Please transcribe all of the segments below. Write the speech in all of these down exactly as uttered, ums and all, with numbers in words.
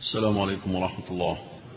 السلام عليكم ورحمة الله.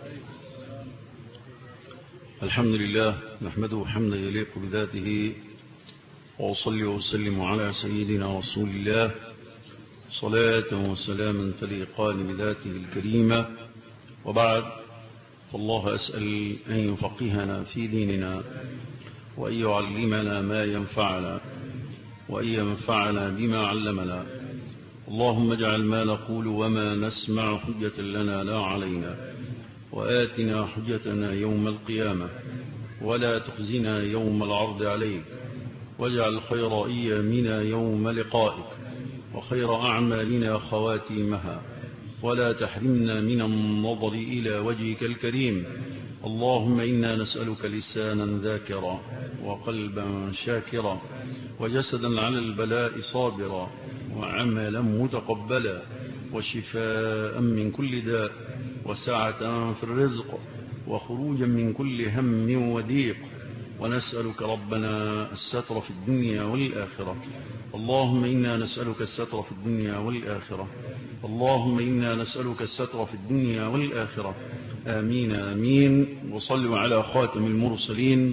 الحمد لله نحمده حمدا يليق بذاته، وأصلي وأسلم على سيدنا رسول الله صلاة وسلاما تليقان بذاته الكريمة. وبعد، فالله أسأل أن يفقهنا في ديننا، وأن يعلمنا ما ينفعنا، وأن ينفعنا بما علمنا. اللهم اجعل ما نقول وما نسمع حجة لنا لا علينا، وآتنا حجتنا يوم القيامة، ولا تخزنا يوم العرض عليك، واجعل خير أيامنا يوم لقائك، وخير أعمالنا خواتيمها، ولا تحرمنا من النظر إلى وجهك الكريم. اللهم إنا نسألك لسانا ذاكرا، وقلبا شاكرا، وجسدا على البلاء صابرا، وعملا متقبلا، وشفاء من كل داء، وسعة في الرزق، وخروجا من كل هم وضيق. ونسألك ربنا الستر في الدنيا والآخرة. اللهم إنا نسألك الستر في الدنيا والآخرة. اللهم إنا نسألك الستر في الدنيا والآخرة. آمين آمين. وصلوا على خاتم المرسلين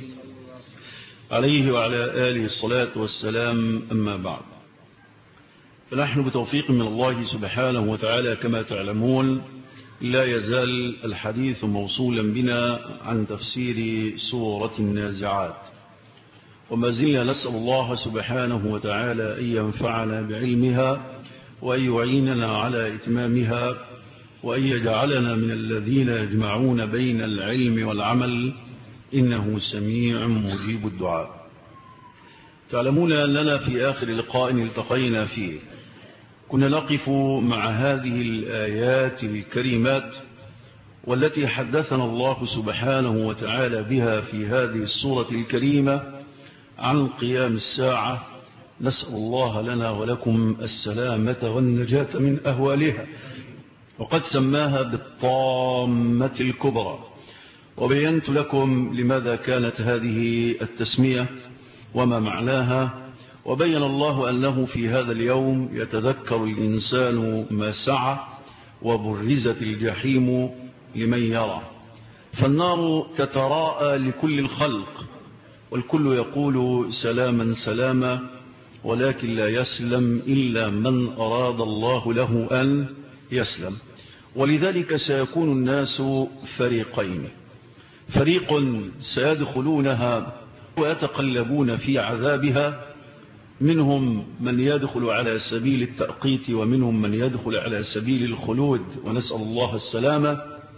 عليه وعلى آله الصلاة والسلام. أما بعد، فنحن بتوفيق من الله سبحانه وتعالى كما تعلمون لا يزال الحديث موصولا بنا عن تفسير سورة النازعات، وما زلنا نسأل الله سبحانه وتعالى أن ينفعنا بعلمها، وأن يعيننا على إتمامها، وأن يجعلنا من الذين يجمعون بين العلم والعمل، إنه سميع مجيب الدعاء. تعلمون أننا في آخر لقاء التقينا فيه كنا نقف مع هذه الآيات الكريمات، والتي حدثنا الله سبحانه وتعالى بها في هذه السورة الكريمة عن قيام الساعة. نسأل الله لنا ولكم السلامة والنجاة من أهوالها، وقد سماها بالطامة الكبرى، وبينت لكم لماذا كانت هذه التسمية وما معناها. وبين الله أنه في هذا اليوم يتذكر الإنسان ما سعى، وبرزت الجحيم لمن يرى. فالنار تتراءى لكل الخلق، والكل يقول سلاما سلاما، ولكن لا يسلم إلا من أراد الله له أن يسلم. ولذلك سيكون الناس فريقين: فريق سيدخلونها ويتقلبون في عذابها، منهم من يدخل على سبيل التأقيت، ومنهم من يدخل على سبيل الخلود، ونسأل الله السلامة.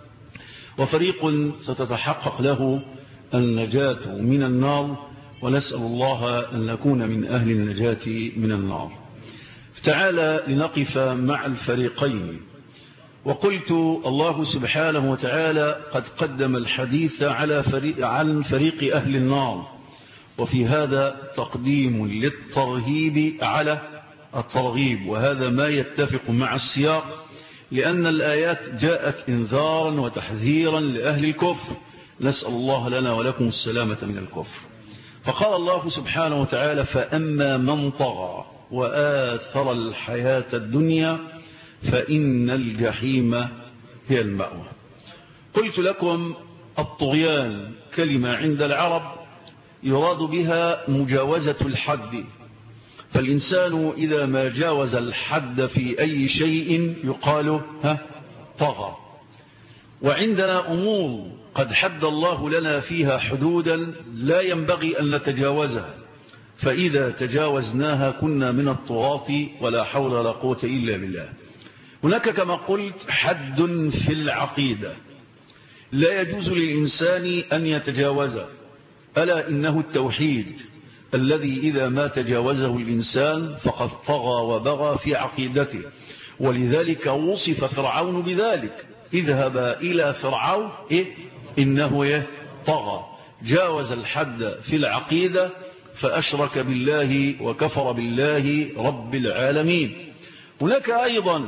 وفريق ستتحقق له النجاة من النار، ونسأل الله أن نكون من أهل النجاة من النار. تعالى لنقف مع الفريقين. وقلت الله سبحانه وتعالى قد قدم الحديث على فريق عن فريق أهل النار، وفي هذا تقديم للترهيب على الترغيب، وهذا ما يتفق مع السياق، لأن الآيات جاءت إنذارا وتحذيرا لأهل الكفر. نسأل الله لنا ولكم السلامة من الكفر. فقال الله سبحانه وتعالى: فأما من طغى وآثر الحياة الدنيا فإن الجحيم هي المأوى. قلت لكم الطغيان كلمة عند العرب يراد بها مجاوزة الحد، فالإنسان إذا ما جاوز الحد في أي شيء يقال ها طغى. وعندنا أمور قد حد الله لنا فيها حدودا لا ينبغي أن نتجاوزها، فإذا تجاوزناها كنا من الطغاة، ولا حول ولا قوة إلا بالله. هناك كما قلت حد في العقيدة لا يجوز للإنسان أن يتجاوزه، ألا إنه التوحيد الذي إذا ما تجاوزه الإنسان فقد طغى وبغى في عقيدته. ولذلك وصف فرعون بذلك: اذهب إلى فرعون إيه؟ إنه إيه؟ طغى، جاوز الحد في العقيدة، فأشرك بالله وكفر بالله رب العالمين. هناك أيضا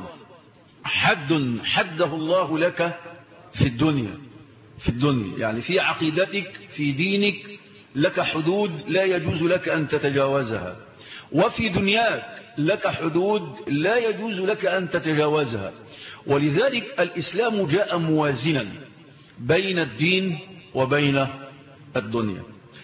حد حده الله لك في الدنيا، في الدنيا يعني في عقيدتك في دينك لك حدود لا يجوز لك أن تتجاوزها. وفي دنياك لك حدود لا يجوز لك أن تتجاوزها. ولذلك الإسلام جاء موازنا بين الدين وبين الدنيا،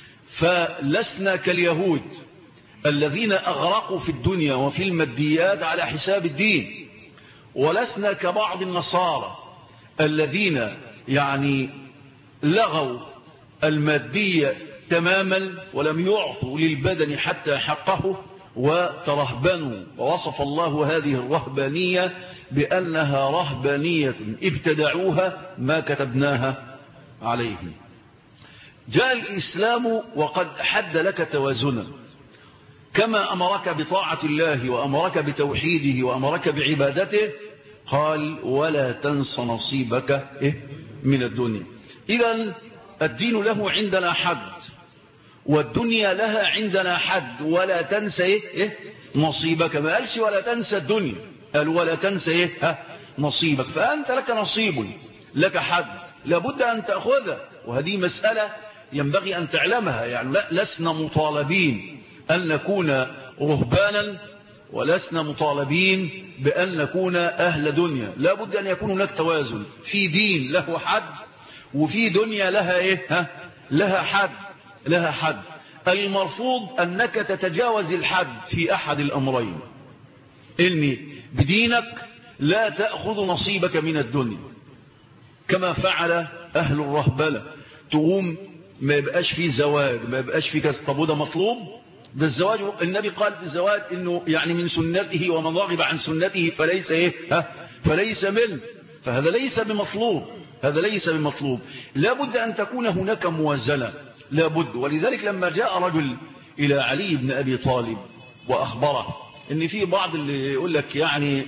فلسنا كاليهود الذين أغرقوا في الدنيا وفي الماديات على حساب الدين، ولسنا كبعض النصارى الذين يعني لغوا المادية تماما ولم يعطوا للبدن حتى حقه وترهبنوا. ووصف الله هذه الرهبانية بأنها رهبانية ابتدعوها ما كتبناها عليهم. جاء الإسلام وقد حد لك توازنا، كما أمرك بطاعة الله وأمرك بتوحيده وأمرك بعبادته، قال ولا تنس نصيبك من الدنيا. إذن الدين له عندنا حد والدنيا لها عندنا حد، ولا تنسى إيه؟ نصيبك. ما قالش ولا تنسى الدنيا، قال ولا تنسى إيه؟ نصيبك. فأنت لك نصيب، لك حد لابد أن تأخذه، وهذه مسألة ينبغي أن تعلمها. يعني لا لسنا مطالبين أن نكون رهبانا، ولسنا مطالبين بأن نكون أهل دنيا. لابد أن يكون هناك توازن، في دين له حد وفي دنيا لها إيه؟ ها؟ لها حد لها حد. المرفوض أنك تتجاوز الحد في أحد الأمرين، إني بدينك لا تأخذ نصيبك من الدنيا كما فعل أهل الرهبلة. تقوم ما يبقاش فيه زواج، ما يبقاش فيه كذا. طب وده مطلوب؟ ده الزواج النبي قال في الزواج إنه يعني من سنته ومن رغب عن سنته فليس إيه؟ ها؟ فليس منه. فهذا ليس بمطلوب، هذا ليس بمطلوب. لابد أن تكون هناك موازنة، لابد. ولذلك لما جاء رجل إلى علي بن أبي طالب وأخبره إن في بعض اللي يقول لك يعني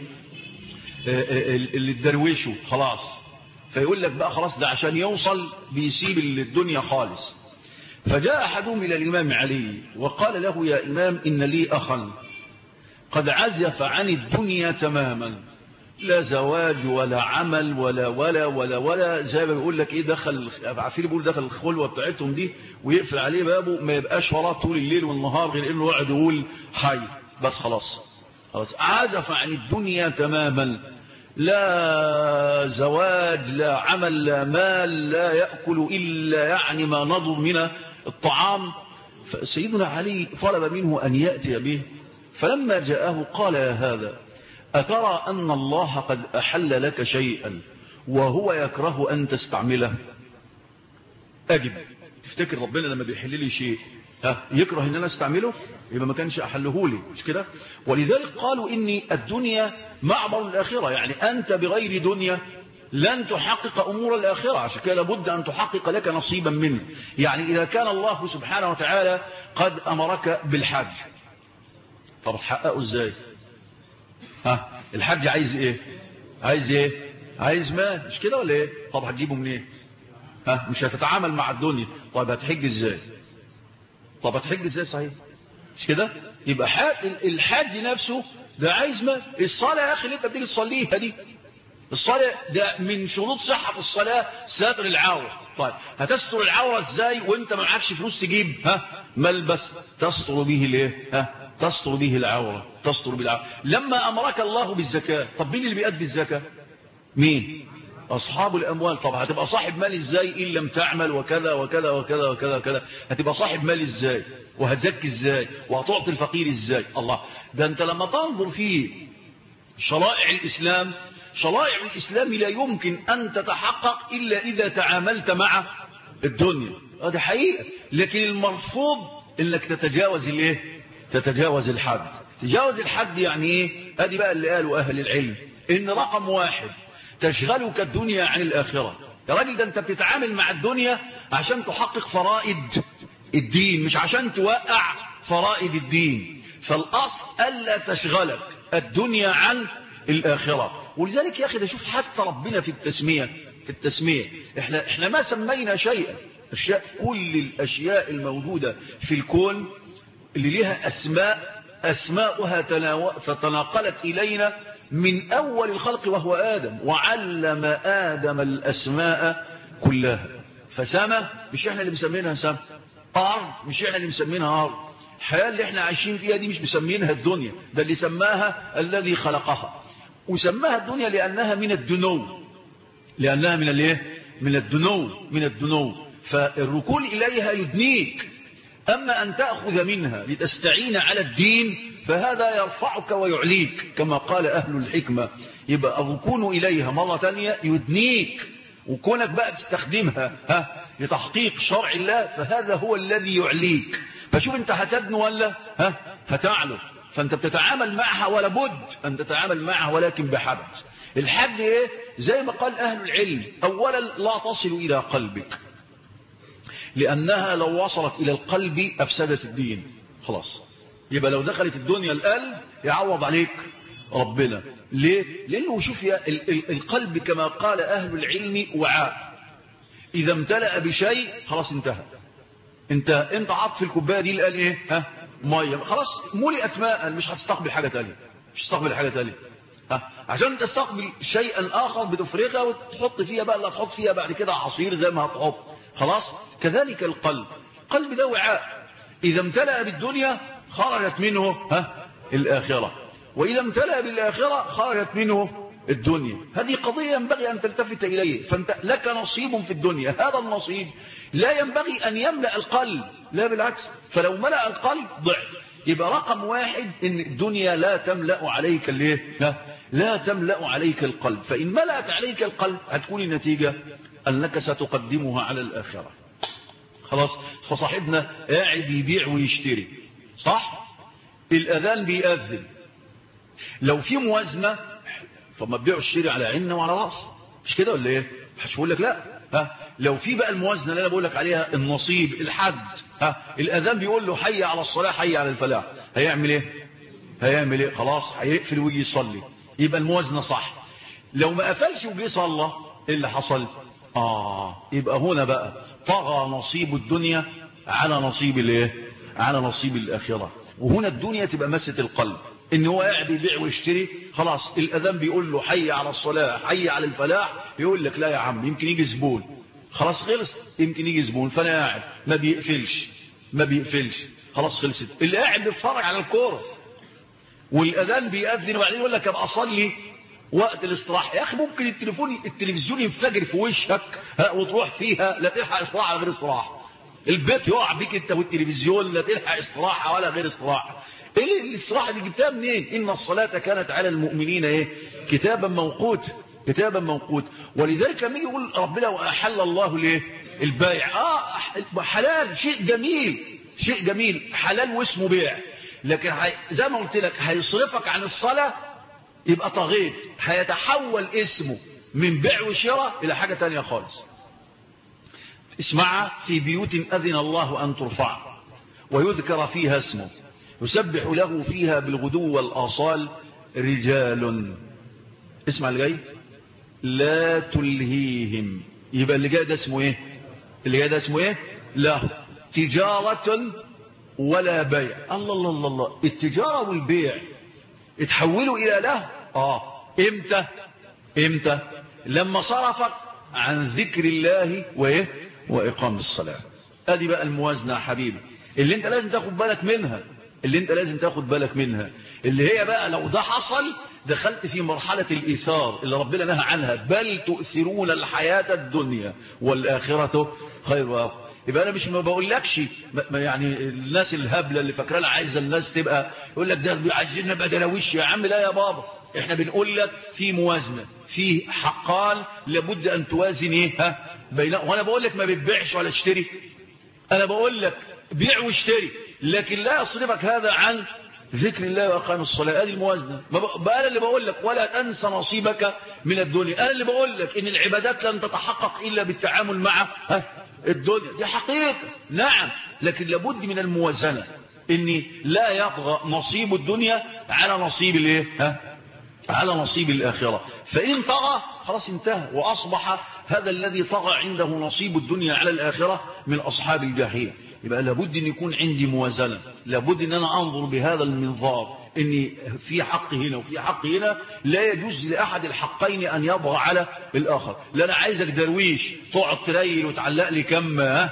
اللي الدرويشه خلاص، فيقول لك بقى خلاص ده عشان يوصل بيسيب الدنيا خالص. فجاء أحدهم إلى الإمام علي وقال له يا إمام إن لي أخا قد عزف عن الدنيا تماما، لا زواج ولا عمل ولا ولا ولا ولا زي ما بيقول لك ايه، دخل عفير بيقول دخل الخلوه بتاعتهم دي ويقفل عليه بابه، ما يبقاش وراه طول الليل والنهار غير انه يقعد يقول حي بس. خلاص خلاص عزف عن الدنيا تماما، لا زواج لا عمل لا مال، لا يأكل إلا يعني ما نضر من الطعام. فسيدنا علي طلب منه أن يأتي به، فلما جاءه قال يا هذا أترى أن الله قد أحل لك شيئا وهو يكره أن تستعمله؟ أجب، تفتكر ربنا لما بيحل لي شيء ها يكره أن أنا استعمله؟ يبقى ما كانش أحله لي، مش كده؟ ولذلك قالوا إني الدنيا معبر الآخرة، يعني أنت بغير دنيا لن تحقق أمور الآخرة، عشان كده لابد أن تحقق لك نصيبا منه. يعني إذا كان الله سبحانه وتعالى قد أمرك بالحج، طب تحققه إزاي؟ ها الحج عايز ايه؟ عايز ايه؟ عايز مال، مش كده ولا ايه؟ طب هتجيبه منين؟ إيه؟ ها مش هتتعامل مع الدنيا، طب هتحج ازاي؟ طب هتحج ازاي صحيح؟ مش كده؟ يبقى الحج نفسه ده عايز مال. الصلاه يا اخي اللي انت بتيجي تصليها دي، الصلاه ده من شروط صحه الصلاه ستر العوره. طيب هتستر العوره ازاي وانت ما معكش فلوس تجيب ها ملبس تستر به الايه؟ ها تستر به العورة، تستر بالعورة. لما أمرك الله بالزكاة، طب مين اللي بيأدي الزكاة؟ مين؟ أصحاب الأموال. طب هتبقى صاحب مال إزاي إن لم تعمل وكذا وكذا وكذا وكذا وكذا؟ هتبقى صاحب مال إزاي؟ وهتزكي إزاي؟ وهتعطي الفقير إزاي؟ الله، ده أنت لما تنظر في شرائع الإسلام، شرائع الإسلام لا يمكن أن تتحقق إلا إذا تعاملت مع الدنيا. هذا حقيقة، لكن المرفوض إنك تتجاوز الإيه؟ تتجاوز الحد. تجاوز الحد يعني ايه؟ ادي بقى اللي قالوا اهل العلم ان رقم واحد تشغلك الدنيا عن الاخره. يا راجل ده انت بتتعامل مع الدنيا عشان تحقق فرائض الدين، مش عشان توقع فرائض الدين. فالاصل الا تشغلك الدنيا عن الاخره. ولذلك يا اخي ده شوف حتى ربنا في التسميه في التسميه احنا احنا ما سمينا شيئا. اشياء كل الاشياء الموجوده في الكون اللي لها أسماء، أسماؤها تتناقلت إلينا من أول الخلق وهو آدم، وعلم آدم الأسماء كلها. فسماء مش إحنا اللي مسمينها سماء، أرض مش إحنا اللي مسمينها أرض، الحياة اللي احنا عايشين فيها دي مش مسمينها الدنيا، ده اللي سماها الذي خلقها، وسماها الدنيا لأنها من الدنو، لأنها من الايه؟ من الدنو، من الدنو. فالركون إليها يدنيك، أما أن تأخذ منها لتستعين على الدين فهذا يرفعك ويعليك كما قال أهل الحكمة. يبقى الركون إليها مرة تانية يدنيك، وكونك بقى تستخدمها ها لتحقيق شرع الله فهذا هو الذي يعليك. فشوف انت هتدنو ولا ها هتعلو، فانت بتتعامل معها ولا بد ان تتعامل معها ولكن بحد. الحد ايه؟ زي ما قال اهل العلم، اولا لا تصل الى قلبك، لانها لو وصلت الى القلب افسدت الدين خلاص. يبقى لو دخلت الدنيا القلب يعوض عليك ربنا. ليه؟ لانه شوف يا القلب كما قال اهل العلم وعاء، اذا امتلأ بشيء خلاص انتهى. انت انت عطف الكوبايه دي الان ايه؟ ها ميه، خلاص ملئت ماء، مش هتستقبل حاجه ثانيه، مش هتستقبل حاجه ثانيه. ها عشان تستقبل شيئا اخر بتفرغها وتحط فيها بقى اللي هتحط فيها بعد كده عصير زي ما هتحط. خلاص كذلك القلب، القلب ده وعاء، اذا امتلأ بالدنيا خرجت منه ها الاخره، واذا امتلأ بالاخره خرجت منه الدنيا. هذه قضية ينبغي أن تلتفت إليه. فأنت لك نصيب في الدنيا، هذا النصيب لا ينبغي أن يملأ القلب، لا بالعكس، فلو ملأ القلب ضعف. يبقى رقم واحد إن الدنيا لا تملأ عليك الايه؟ لا, لا تملأ عليك القلب. فإن ملأت عليك القلب هتكون النتيجة أنك ستقدمها على الآخرة. خلاص. فصاحبنا قاعد يبيع ويشتري صح، الأذان بيأذن، لو في موازنة فما تبيعوا الشيري على عيننا وعلى راسنا، مش كده ولا ايه؟ مش بقول لك لا. ها لو في بقى الموازنه اللي انا بقول لك عليها، النصيب، الحد، ها الاذان بيقول له حي على الصلاه حي على الفلاح، هيعمل ايه؟ هيعمل ايه؟ خلاص هيقفل ويجي يصلي، يبقى الموازنه صح. لو ما قفلش وجي صلى ايه اللي حصل؟ اه يبقى هنا بقى طغى نصيب الدنيا على نصيب الايه؟ على نصيب الاخره. وهنا الدنيا تبقى مسة القلب، ان هو قاعد يبيع ويشتري، خلاص الاذان بيقول له حي على الصلاه حي على الفلاح، يقول لك لا يا عم يمكن يجي زبون، خلاص خلص يمكن يجي زبون، فانا قاعد ما بيقفلش ما بيقفلش خلاص خلصت. اللي قاعد بيتفرج على الكوره والاذان بيأذن وبعدين يقول لك ابقى اصلي وقت الاستراحه، يا اخي ممكن التليفون التلفزيون ينفجر في وشك ها وتروح فيها لا تلحق استراحه غير استراحه، البيت يقع بيك انت والتلفزيون لا تلحق استراحه ولا غير استراحه. ايه الاستراحه دي جبتها منين؟ ان الصلاه كانت على المؤمنين ايه؟ كتابا موقوت، كتابا موقوت. ولذلك لما يقول ربنا واحل الله ليه البيع، اه حلال، شيء جميل، شيء جميل حلال واسمه بيع، لكن هي زي ما قلت لك هيصرفك عن الصلاه يبقى طغيت، هيتحول اسمه من بيع وشراء الى حاجه تانية خالص. اسمعها في بيوت اذن الله ان ترفع ويذكر فيها اسمه يسبح له فيها بالغدو والآصال رجال، اسمع اللي جاي، لا تلهيهم. يبقى اللي جاي ده اسمه ايه؟ اللي جاي ده اسمه ايه؟ لا تجارة ولا بيع. الله الله الله الله، التجارة والبيع اتحولوا الى له. اه امتى؟ امتى؟ لما صرفك عن ذكر الله وايه؟ واقام الصلاة. ادي بقى الموازنة يا حبيبي اللي انت لازم تاخد بالك منها، اللي انت لازم تاخد بالك منها، اللي هي بقى لو ده حصل دخلت في مرحلة الإيثار اللي ربنا نهى عنها، بل تؤثرون الحياة الدنيا والآخرة خير وأبقى. يبقى أنا مش ما بقولكش يعني الناس الهبلة اللي فاكرانا عايزة الناس تبقى يقول لك ده عايزين نبقى درويش، يا عم لا يا بابا، احنا بنقول لك في موازنة، في حقان لابد أن توازن ايه ها بينهم. وانا بقول لك ما بتبيعش ولا تشتري، انا بقول لك بيع واشتري، لكن لا يصرفك هذا عن ذكر الله وأقام الصلاة. هذه الموازنة. بقى أنا اللي بقول لك ولا تنسى نصيبك من الدنيا، أنا اللي بقول لك إن العبادات لن تتحقق إلا بالتعامل مع الدنيا، دي حقيقة نعم، لكن لابد من الموازنة، إن لا يطغى نصيب الدنيا على نصيب الايه ها على نصيب الآخرة. فإن طغى خلاص انتهى، وأصبح هذا الذي طغى عنده نصيب الدنيا على الآخرة من أصحاب الجحيم. يبقى لابد أن يكون عندي موازنة، لابد أن أنا أنظر بهذا المنظار، أن في حق هنا وفي حق هنا، لا يجوز لأحد الحقين أن يطغى على الآخر. لا أنا عايزك درويش تقعد تريل وتعلق لي كم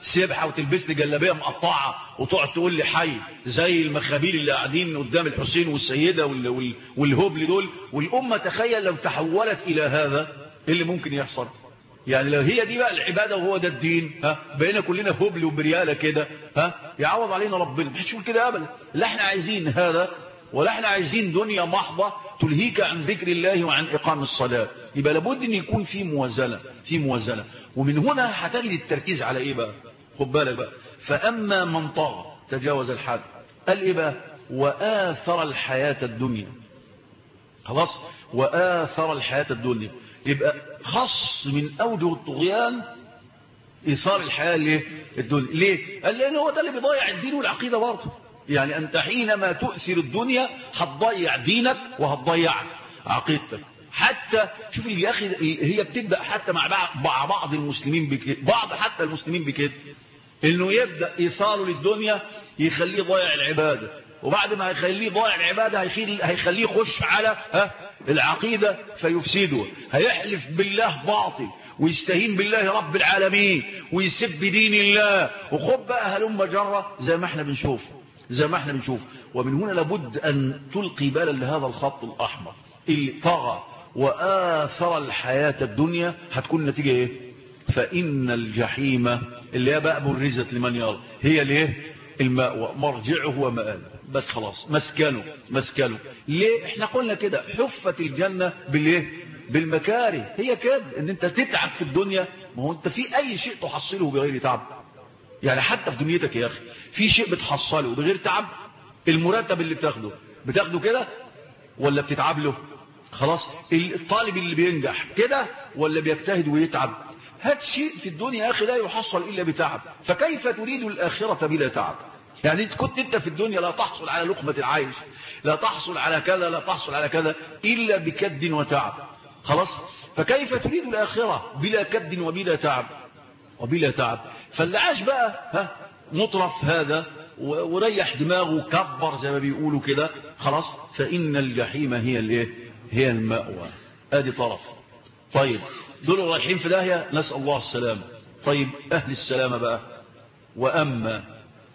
سبحه وتلبس لي جلابيه مقطعه وتقعد تقول لي حي زي المخابيل اللي قاعدين قدام الحسين والسيده والهبل دول. والامه تخيل لو تحولت الى هذا ايه اللي ممكن يحصل؟ يعني لو هي دي بقى العباده وهو ده الدين، ها بقينا كلنا هبل وبرياله كده، ها يعوض علينا ربنا. مش يقول كده ابدا. لا احنا عايزين هذا ولا احنا عايزين دنيا محضه تلهيك عن ذكر الله وعن اقام الصلاه. يبقى لابد ان يكون في موازنه في موازنه. ومن هنا هتجد التركيز على ايه بقى؟ خد بالك بقى. فاما من طغى تجاوز الحد قال ايه بقى؟ واثر الحياه الدنيا. خلاص، واثر الحياه الدنيا. يبقى خص من اوجه الطغيان ايثار الحياه ليه؟ الدنيا. ليه؟ قال لان هو ده اللي بيضيع الدين والعقيده برضه. يعني انت حينما تؤثر الدنيا هتضيع دينك وهتضيع عقيدتك. حتى شوف يا اخي هي بتبدا حتى مع مع بعض المسلمين بكده، بعض حتى المسلمين بكده، انه يبدا ايثاره للدنيا يخليه ضيع العباده، وبعد ما هيخليه ضيع العباده هيخليه يخش على ها العقيده فيفسده. هيحلف بالله باطل ويستهين بالله رب العالمين ويسب دين الله، وخد بقى هلم جره زي ما احنا بنشوف زي ما احنا بنشوف. ومن هنا لابد ان تلقي بالا لهذا الخط الاحمر اللي طغى واثر الحياه الدنيا. هتكون النتيجه ايه؟ فان الجحيم اللي هي بقى برزت لمن يرى هي الايه؟ المأوى، مرجعه ومآله. بس خلاص مسكنه مسكنه. ليه احنا قلنا كده؟ حفت الجنه بالايه؟ بالمكاره. هي كده ان انت تتعب في الدنيا. ما هو انت في اي شيء تحصله بغير تعب؟ يعني حتى في دنيتك يا اخي في شيء بتحصله بغير تعب؟ المرتب اللي بتاخده بتاخده كده ولا بتتعب له؟ خلاص. الطالب اللي بينجح كده ولا بيجتهد ويتعب؟ هات شيء في الدنيا يا اخي لا يحصل الا بتعب. فكيف تريد الاخره بلا تعب؟ يعني كنت انت في الدنيا لا تحصل على لقمه العيش، لا تحصل على كذا، لا تحصل على كذا الا بكد وتعب. خلاص. فكيف تريد الاخره بلا كد وبلا تعب وبلا تعب؟ فاللي عاش بقى ها مطرف هذا وريح دماغه وكبر زي ما بيقولوا كده، خلاص. فإن الجحيم هي الايه؟ هي المأوى. ادي طرف. طيب دول رايحين في داهيه، نسأل الله السلامه. طيب اهل السلامه بقى. واما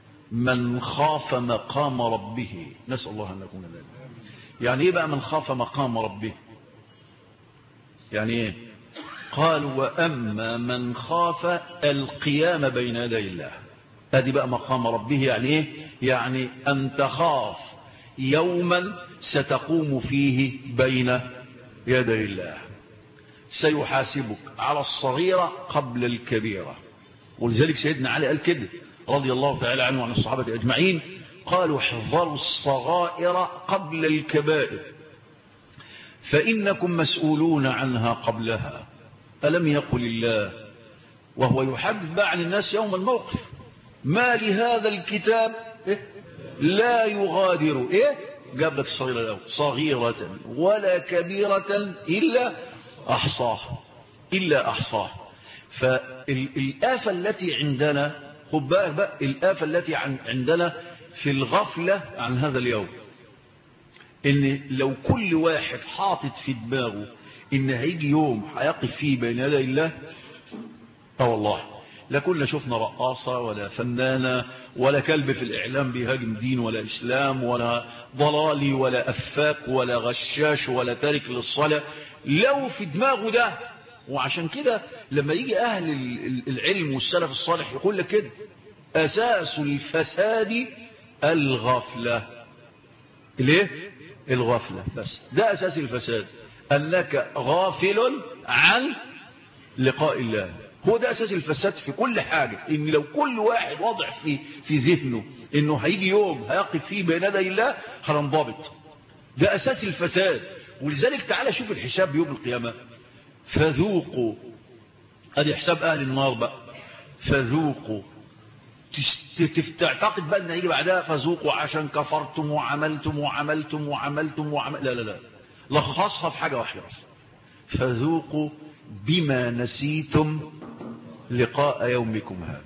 من خاف مقام ربه، نسأل الله ان نكون ذلك. يعني ايه بقى من خاف مقام ربه؟ يعني ايه؟ قال واما من خاف القيام بين يدي الله. ادي بقى مقام ربه. يعني ايه؟ يعني ان تخاف يوما ستقوم فيه بين يدي الله، سيحاسبك على الصغيرة قبل الكبيرة. ولذلك سيدنا علي قال كده رضي الله تعالى عنه وعن الصحابة أجمعين، قالوا احذروا الصغائر قبل الكبائر فإنكم مسؤولون عنها قبلها. ألم يقل الله وهو يحدث بقى عن الناس يوم الموقف: ما لهذا الكتاب إيه؟ لا يغادر إيه؟ جاب لك الصغيرة الأول، صغيرة ولا كبيرة إلا أحصاها إلا أحصاها. فالآفة التي عندنا، خد بالك بقى، الآفة التي عندنا في الغفلة عن هذا اليوم، إن لو كل واحد حاطط في دماغه إن هيجي يوم هيقف فيه بين يدي الله، اه والله لا كنا شفنا رقاصة ولا فنانة ولا كلب في الإعلام بيهاجم دين ولا إسلام ولا ضلالي ولا أفاك ولا غشاش ولا تارك للصلاة لو في دماغه ده. وعشان كده لما يجي أهل العلم والسلف الصالح يقول لك كده: أساس الفساد الغفلة. ليه؟ الغفلة بس، ده أساس الفساد، أنك غافل عن لقاء الله. هو ده أساس الفساد في كل حاجة، إن لو كل واحد وضع في في ذهنه إنه هيجي يوم هيقف فيه بين يدي الله هننضبط. ده أساس الفساد. ولذلك تعالى شوف الحساب يوم القيامة: فذوقوا، ادي حساب اهل النار بقى، فذوقوا. تعتقد بقى ان هيجي بعدها فذوقوا عشان كفرتم وعملتم وعملتم وعملتم وعمل لا لا لا، لخصها في حاجه واحده: فذوقوا بما نسيتم لقاء يومكم هذا.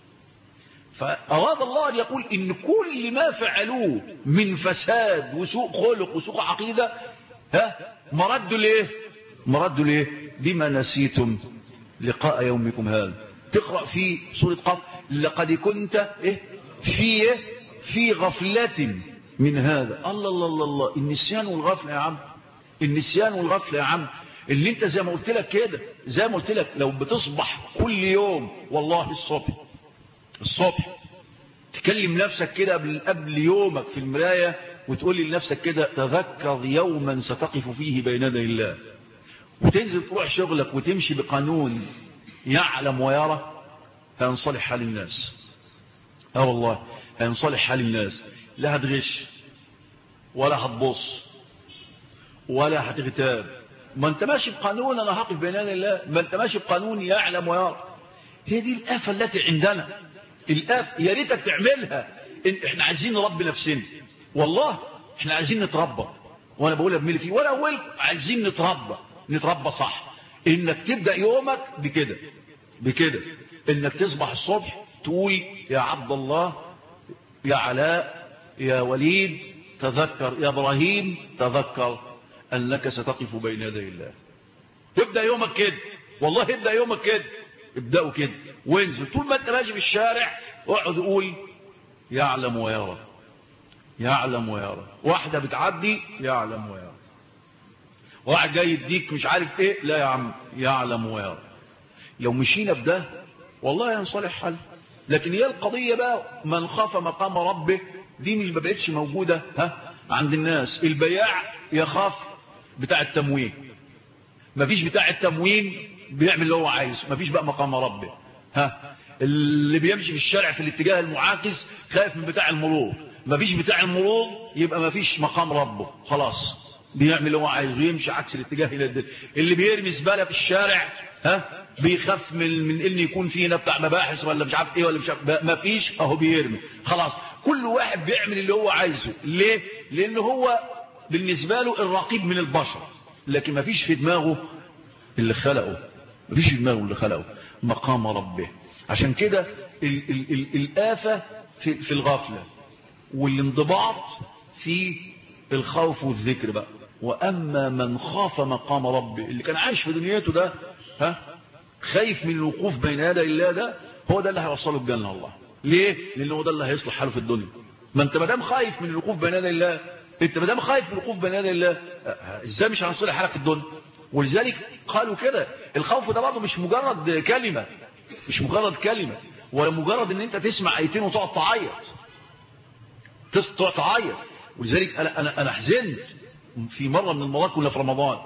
فأراد الله أن يقول إن كل ما فعلوه من فساد وسوء خلق وسوء عقيدة ها مرده ليه؟ مرده ليه؟ بما نسيتم لقاء يومكم هذا. تقرأ في سورة قاف: لقد كنت إيه في إيه في غفلة من هذا. الله الله الله الله، النسيان والغفلة يا عم، النسيان والغفلة يا عم، اللي انت زي ما قلت لك كده، زي ما قلت لك لو بتصبح كل يوم والله الصبح الصبح تكلم نفسك كده قبل قبل يومك في المراية وتقول لنفسك كده تذكر يوما ستقف فيه بين يدي الله، وتنزل تروح شغلك وتمشي بقانون يعلم ويرى، هينصلح حال الناس. اه والله هينصلح حال الناس، لا هتغش ولا هتبص ولا هتغتاب. ما انت ماشي بقانون انا هقف بين يدي الله، ما انت ماشي بقانون يعلم ويرى. هي دي الآفة التي عندنا، الآفة يا ريتك تعملها. احنا عايزين نربي نفسنا، والله احنا عايزين نتربى، وانا بقول ابملي فيه ولا اول عايزين نتربى نتربى صح. انك تبدأ يومك بكده بكده، انك تصبح الصبح تقول يا عبد الله، يا علاء، يا وليد تذكر، يا ابراهيم تذكر انك ستقف بين يدي الله. تبدأ يومك كده، والله ابدأ يومك كده، ابدأوا كده وانزل طول ما انت ماشي في الشارع اقعد قول يعلم ويرى يعلم ويرى. واحدة بتعدي يعلم ويرى، واحد جاي يديك مش عارف ايه، لا يا عم يعلم ويرى. لو مشينا بده والله ينصلح حل. لكن هي القضية بقى من خاف مقام ربه دي مش بقتش موجودة ها عند الناس. البياع يخاف بتاع التموين، مفيش بتاع التموين بيعمل اللي هو عايزه، مفيش بقى مقام ربه. ها اللي بيمشي في الشارع في الاتجاه المعاكس خايف من بتاع المرور، مفيش بتاع المرور يبقى مفيش مقام ربه، خلاص بيعمل اللي هو عايزه، يمشي عكس الاتجاه الى الدل. اللي بيرمي زباله في الشارع ها بيخاف من من ان يكون فينا بتاع مباحث ولا مش عارف ايه ولا مش عارف، مفيش اهو بيرمي، خلاص كل واحد بيعمل اللي هو عايزه. ليه؟ لان هو بالنسبه له الرقيب من البشر، لكن مفيش في دماغه اللي خلقه، مفيش في دماغه اللي خلقه مقام ربه. عشان كده ال ال ال الآفة في, في الغفلة، والانضباط في الخوف والذكر بقى. وأما من خاف مقام ربه، اللي كان عايش في دنيته ده ها خايف من الوقوف بين يدي الله، ده هو ده اللي هيوصله الجنة والله. ليه؟ لأنه هو ده اللي هيصلح حاله في الدنيا. ما انت ما دام خايف من الوقوف بين يدي الله، انت ما دام خايف من الوقوف بين يدي الله، ازاي مش هنصلح حالك في الدنيا؟ ولذلك قالوا كده الخوف ده برضه مش مجرد كلمة، مش مجرد كلمة ولا مجرد ان انت تسمع ايتين وتقعد تعيط تقعد تعيط. ولذلك انا انا انا حزنت في مرة من المرات كنا في رمضان،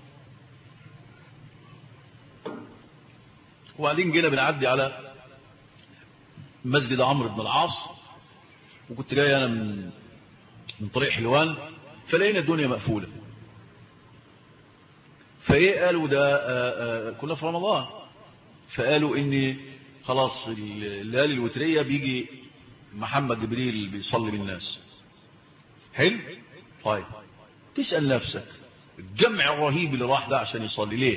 وبعدين جينا بنعدي على مسجد عمرو بن العاص، وكنت جاي انا من من طريق حلوان، فلقينا الدنيا مقفولة. فايه قالوا ده آآ آآ كنا في رمضان، فقالوا ان خلاص الليالي الوترية بيجي محمد جبريل بيصلي بالناس. حلو؟ طيب تسأل نفسك الجمع الرهيب اللي راح ده عشان يصلي ليه؟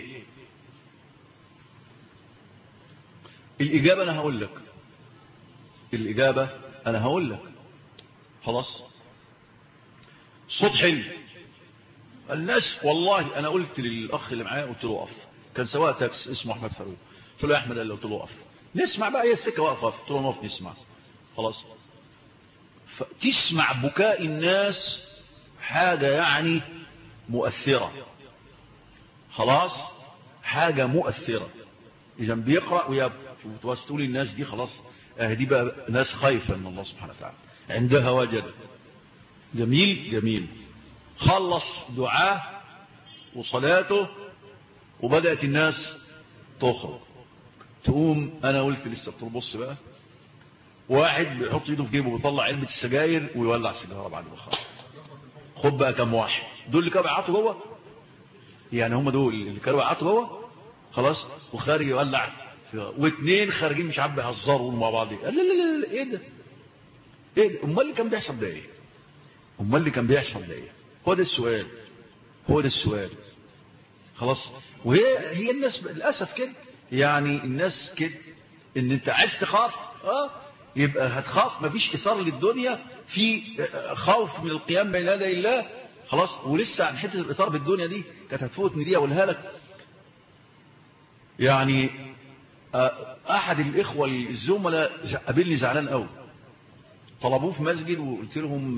الإجابة أنا هقول لك، الإجابة أنا هقول لك. خلاص صوت حلو الناس، والله أنا قلت للأخ اللي معايا قلت له وقف، كان سواق تاكس اسمه أحمد فاروق، قلت له يا أحمد، قال له قلت له وقف نسمع بقى، هي السكة واقفة، قلت له نقف نسمع. خلاص تسمع بكاء الناس حاجة يعني مؤثرة، خلاص حاجة مؤثرة. إذا بيقرأ ويبكي وتقول الناس دي خلاص دي بقى ناس خايفة من الله سبحانه وتعالى، عندها وجد. جميل جميل. خلص دعاه وصلاته وبدأت الناس تخرج، تقوم أنا قلت لسه بص بقى، واحد بيحط ايده في جيبه ويطلع علبة السجاير ويولع السيجاره بعد ما خلص. خد بقى كم واحد دول اللي كانوا بيعطوا جوه، يعني هم دول اللي كانوا بيعطوا جوه خلاص، وخارج يولع، واثنين خارجين مش عارف بيهزروا مع بعض. لا لا لا لا ايه ده؟ ايه ده؟ امال اللي كان بيحصل ده ايه؟ امال اللي كان بيحصل ده ايه؟ هو ده السؤال، هو ده السؤال. خلاص. وهي هي الناس للاسف كده، يعني الناس كده، ان انت عايز تخاف اه يبقى هتخاف، مفيش اثار للدنيا، في خوف من القيام بين يدي الله. خلاص. ولسه عن حته الاثار بالدنيا دي كانت هتفوتني دي اقولها لك. يعني احد الاخوه الزملاء قابلني زعلان قوي، طلبوه في مسجد وقلت لهم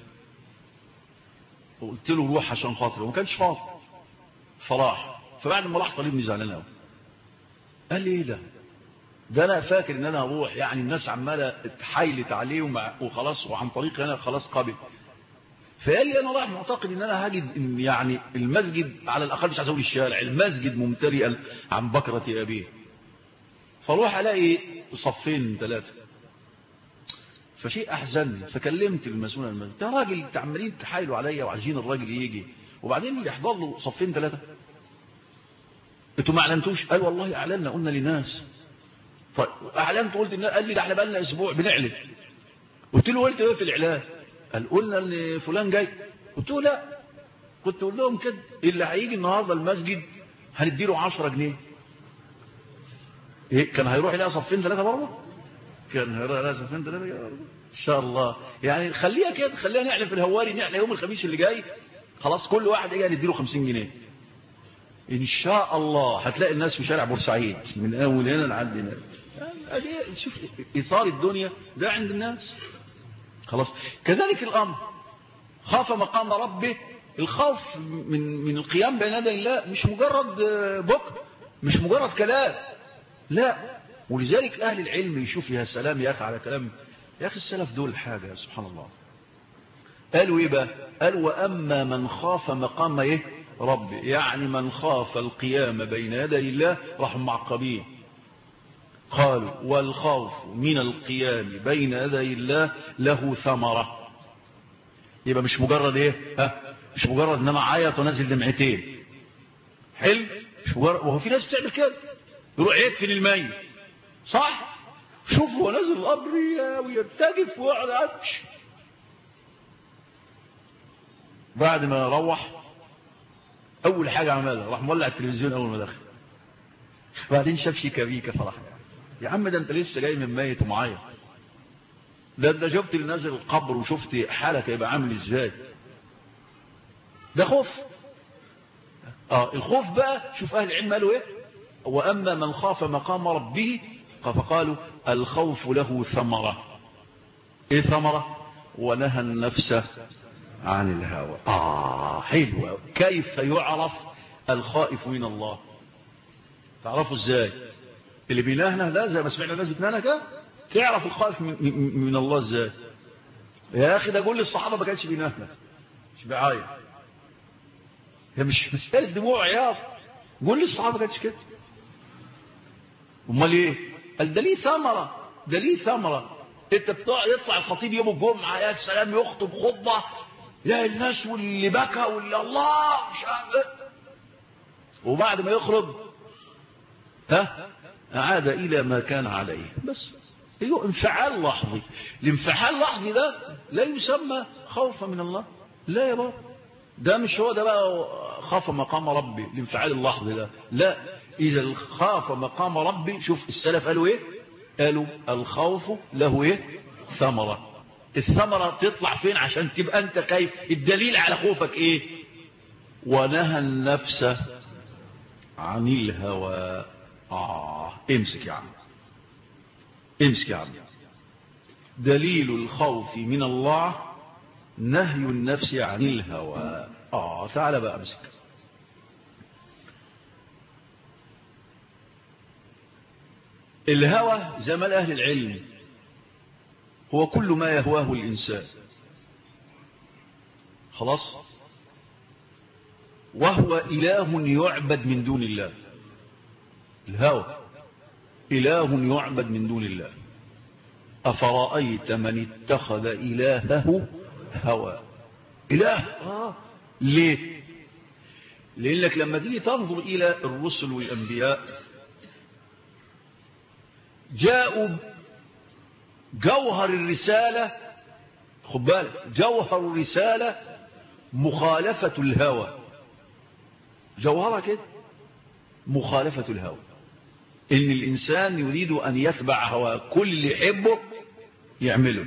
وقلت له روح عشان خاطره، وما كانش فاضي فراح. فبعد ما راح طالبني زعلان قوي، قال لي ايه ده ده انا فاكر ان انا اروح، يعني الناس عماله اتحايلت عليه وخلاص، وعن طريق انا خلاص قابل. فقال لي انا رايح معتقد ان انا هجد ان يعني المسجد على الاقل، مش عايز اقول الشارع، المسجد ممتلئا عن بكره ابيه، فاروح الاقي صفين ثلاثه. فشيء احزنني، فكلمت المسؤول عن المسجد، يا راجل انتوا عمالين تحايلوا عليا وعايزين الراجل يجي، وبعدين اللي يحضر له صفين ثلاثه، انتوا ما اعلنتوش؟ قال والله اعلنا، قلنا للناس. طيب اعلنت؟ قلت للناس. قال لي ده احنا بقى لنا اسبوع بنعلن. قلت له قلت ايه في الاعلان؟ قال قلنا ان فلان جاي. قلت له لا، كنت اقول لهم كده اللي هيجي النهارده المسجد هنديله عشرة جنيه. ايه كان هيروح يلاقي صفين ثلاثه برضه؟ كان هيروح يلاقي صفين ثلاثه برضه ان شاء الله. يعني خليها كده، خلينا نعلن في الهواري، نعلن يوم الخميس اللي جاي خلاص كل واحد يجي هنديله خمسين جنيه ان شاء الله. هتلاقي الناس في شارع بورسعيد من اول هنا لحد هنا. يعني شوف اثار الدنيا ده عند الناس خلاص. كذلك الامر، خاف مقام ربه، الخوف من من القيام بين يدي الله مش مجرد بكر، مش مجرد كلام، لا. ولذلك اهل العلم يشوف يا سلام يا اخي على كلام يا اخي السلف دول حاجه سبحان الله. قالوا ايه بقى؟ قالوا واما من خاف مقام ايه ربه، يعني من خاف القيام بين يدي الله راحوا معقبين. قالوا والخوف من القيام بين يدي الله له ثمره. يبقى مش مجرد ايه ها مش مجرد ان انا اعيط وانزل دمعتين، حلو، مش مجرد. وهو في ناس بتعمل كده، يروح يدفن الميت صح، شوف هو نازل القبر ويرتجف ويقعد عطش، بعد ما يروح اول حاجه عملها راح مولع التلفزيون اول ما دخل، بعدين شاف شيكابيكا فرح. يا عم ده انت لسه جاي من ميت ومعايا، ده انت شفت اللي نازل القبر وشفت حالك هيبقى عامل ازاي. ده خوف. اه الخوف بقى شوف اهل العلم قالوا ايه؟ واما من خاف مقام ربه فقالوا الخوف له ثمره. ايه ثمره؟ ونهى النفس عن الهوى. اه حلو. كيف يعرف الخائف من الله؟ تعرفوا ازاي؟ اللي بينهنه ده زي ما سمعنا الناس بتنهنه كده، تعرف الخائف من, من الله ازاي؟ يا اخي ده قول للصحابه ما كانش بينهنه، مش بيعايط، هي مش مساله دموع عياط، قول للصحابه ما كانش كده. امال ايه؟ قال ده ليه ثمره، ده ليه ثمره. انت بتطلع يطلع الخطيب يوم الجمعه يا سلام يخطب خطبه يا الناس واللي بكى واللي الله مش عارف، وبعد ما يخرج ها عاد الى ما كان عليه. بس ايوه انفعال لحظي. الانفعال اللحظي ده لا يسمى خوفا من الله، لا يا بابا، ده مش هو ده بقى خاف مقام ربي الانفعال اللحظي ده، لا. اذا خاف مقام ربي، شوف السلف قالوا ايه؟ قالوا الخوف له ايه؟ ثمره. الثمره تطلع فين عشان تبقى انت خايف؟ الدليل على خوفك ايه؟ ونهى النفس عن الهوى. اه امسك يا عم، امسك يا عم. دليل الخوف من الله نهي النفس عن الهوى. اه تعال بقى امسك. الهوى زي ما اهل العلم هو كل ما يهواه الانسان خلاص، وهو اله يعبد من دون الله. الهوى اله يعبد من دون الله. افرايت من اتخذ الهه هوى. اله آه. ليه؟ لانك لما تيجي تنظر الى الرسل والانبياء جاءوا جوهر الرساله، خد بالك، جوهر الرساله مخالفه الهوى. جوهرها كده مخالفه الهوى، ان الانسان يريد ان يتبع هواه، كل اللي يحبه يعمله.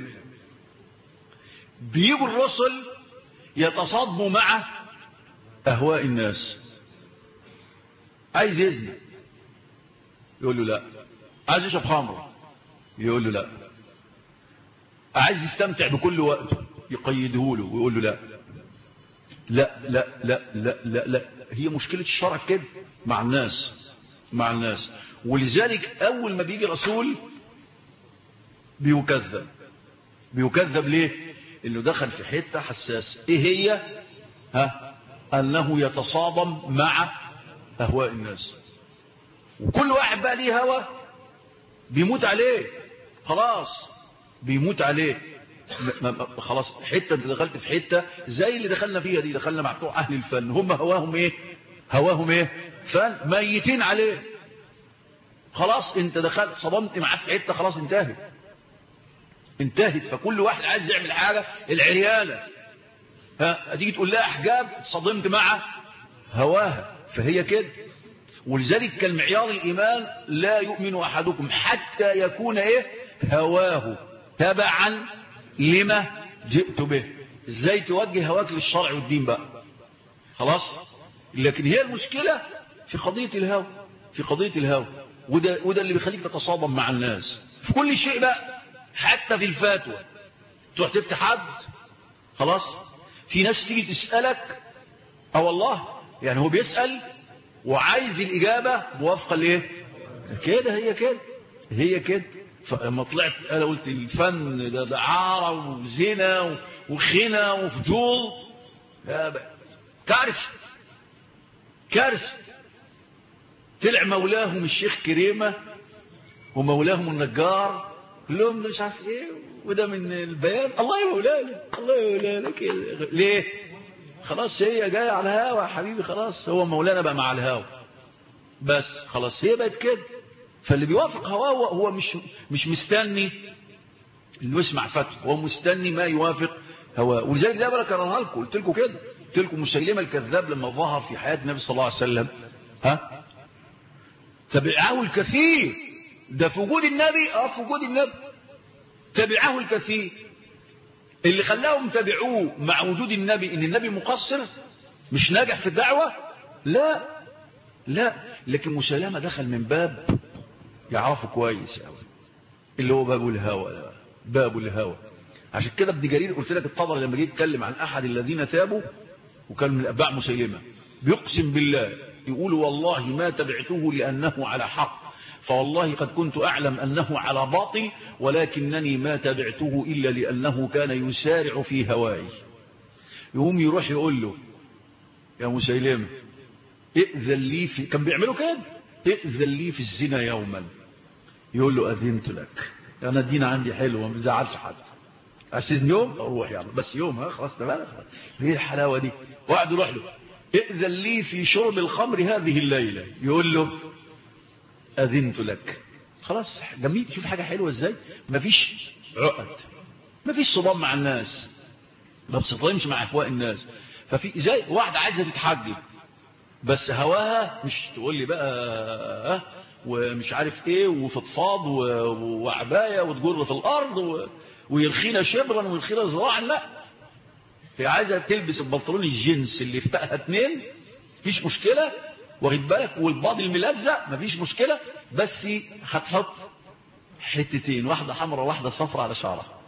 بيجوا الرسل يتصادموا مع اهواء الناس. عايز يزني يقول له لا عايز يشرب خمر يقول له لا. عايز يستمتع بكل وقت يقيده له ويقول له لا لا لا لا لا لا, لا. هي مشكلة الشرع كده مع الناس مع الناس. ولذلك أول ما بيجي رسول بيكذب. بيكذب ليه؟ إنه دخل في حتة حساسة. إيه هي؟ ها؟ أنه يتصادم مع أهواء الناس. وكل واحد بقى ليه هوى بيموت عليه خلاص بيموت عليه. خلاص حتة انت دخلت في حتة زي اللي دخلنا فيها دي. دخلنا مع بتوع أهل الفن هم هواهم إيه؟ هواهم إيه؟ فن ميتين عليه. خلاص انت دخلت صدمت معاه في حتة خلاص انتهت انتهت. فكل واحد عايز يعمل حاجة. العريانة ها هتيجي تقول لها حجاب صدمت مع هواها. فهي كده. ولذلك كالمعيار الإيمان لا يؤمن أحدكم حتى يكون إيه؟ هواه تبعا لما جئت به. ازاي توجه هواك للشرع والدين بقى خلاص. لكن هي المشكلة في قضية الهوى في قضية الهوى وده, وده اللي بيخليك تتصادم مع الناس في كل شيء بقى. حتى في الفتوى تروح تفتح حد خلاص في ناس تيجي تسألك اه والله يعني هو بيسأل وعايز الإجابة موافقة ليه كده. هي كده هي كده. فلما طلعت انا قلت الفن ده دعارة وزنا وخنا وفجور كارثة كارثة. طلع مولاهم الشيخ كريمة ومولاهم النجار كلهم ده مش عارف ايه وده من البيان. الله يا مولانا الله يا مولانا كده ليه؟ خلاص هي جايه على الهوا يا حبيبي. خلاص هو مولانا بقى مع الهوا بس خلاص هي بقت كده. فاللي بيوافق هواه هو مش مش مستني انه يسمع فتوى. هو مستني ما يوافق هواه. ولذلك ده بقى كررها لكم. قلت لكم كده قلت لكم مسيلمة الكذاب لما ظهر في حياة النبي صلى الله عليه وسلم ها تبعه الكثير. ده في وجود النبي اه في وجود النبي تبعه الكثير. اللي خلاهم تبعوه مع وجود النبي ان النبي مقصر مش ناجح في الدعوة لا لا. لكن مسيلمة دخل من باب يعرفه كويس قوي اللي هو باب الهوى ده باب الهوى. عشان كده ابن جرير قلت لك الطبري لما جه يتكلم عن احد الذين تابوا وكان من اتباع مسيلمة بيقسم بالله يقول والله ما تبعته لانه على حق فوالله قد كنت اعلم انه على باطل ولكنني ما تبعته الا لانه كان يسارع في هواي. يقوم يروح يقول له يا مسيلمة ائذن لي في كان بيعملوا كده ائذن لي في الزنا يوما. يقول له اذنت لك انا الدين عندي حلو وما بزعلش حد. عايزين يوم اروح يعني بس يوم ها خلاص تمام. ايه الحلاوه دي؟ واحد يروح له ائذن لي في شرب الخمر هذه الليله. يقول له اذنت لك. خلاص جميل. شوف حاجه حلوه ازاي. مفيش عقد مفيش صدام مع الناس ما بتصطدمش مع اهواء الناس. ففي زي واحده عايزه تتحجب بس هواها مش تقول لي بقى اه ومش عارف ايه وفضفاض وعبايه وتجر في الارض ويرخينا شبرا ويرخينا ذراعا. لا هي عايزه تلبس البنطلون الجينز اللي فتحها اتنين مفيش مشكله واخد بالك والباضي الملزق مفيش مشكله بس هتحط حتتين واحده حمراء واحده صفراء على شعرها.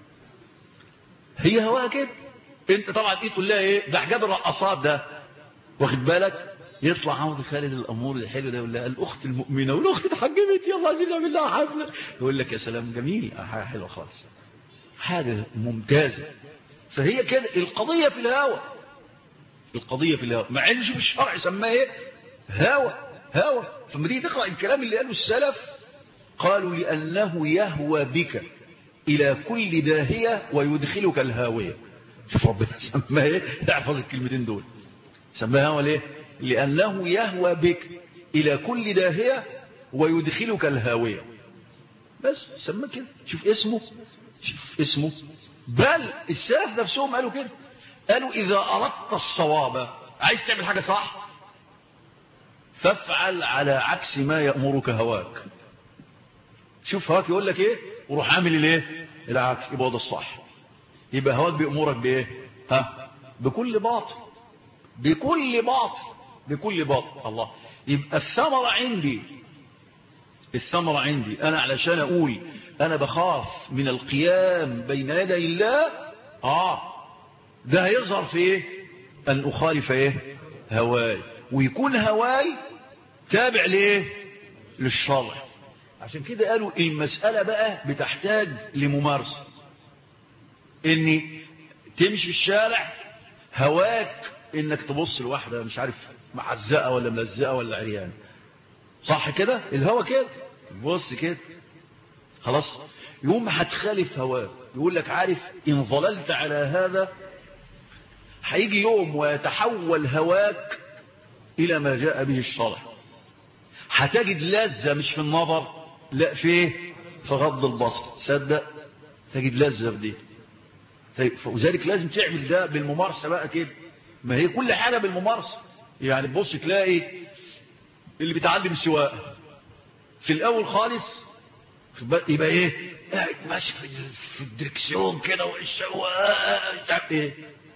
هي هواها كده. انت طبعا ايه تقول لها ايه ده حجاب الرقصات ده واخد بالك. يطلع عمرو خالد الامور الحلو ده يقول لها الاخت المؤمنه والاخت اتحجبت يلا عايزين نعمل لها حفله. يقول لك يا سلام جميل حاجه حلوه خالص حاجه ممتازه. فهي كده القضيه في الهوى القضيه في الهوى مع ان شوف الشرع سماه ايه هوى هوى. فلما تيجي تقرا الكلام اللي قاله السلف قالوا لانه يهوى بك الى كل داهيه ويدخلك الهاويه. شوف ربنا سماه ايه. احفظ الكلمتين دول. سماه هوى ليه؟ لأنه يهوى بك إلى كل داهية ويدخلك الهاوية. بس سماه كده. شوف اسمه شوف اسمه. بل السلف نفسهم قالوا كده قالوا إذا أردت الصواب عايز تعمل حاجة صح فافعل على عكس ما يأمرك هواك. شوف هواك يقول لك ايه وروح عامل الايه العكس يبقى ده الصح. يبقى هواك بيأمرك بايه ها بكل باطل بكل باطل بكل باطل. الله. يبقى الثمرة عندي الثمرة عندي أنا علشان أقول أنا بخاف من القيام بين يدي الله. آه ده هيظهر في إيه؟ أن أخالف إيه؟ هواي، ويكون هواي تابع لإيه؟ للشرع. عشان كده قالوا المسألة بقى بتحتاج لممارسة، إني تمشي في الشارع هواك إنك تبص لواحدة مش عارف معزقة ولا ملزقة ولا عريان، صح كده؟ الهوى كده بص كده خلاص، يوم هتخالف هواك. يقول لك عارف إن ظللت على هذا هيجي يوم ويتحول هواك إلى ما جاء به الشرع، هتجد لذة مش في النظر، لا في في غض البصر. صدق تجد لذة في دي، فلذلك لازم تعمل ده بالممارسة بقى كده. ما هي كل حاجة بالممارسة. يعني بص تلاقي اللي بيتعلم السواقة في الأول خالص يبقى ايه؟ قاعد ماشي في الدركسيون كده والشواء ايه،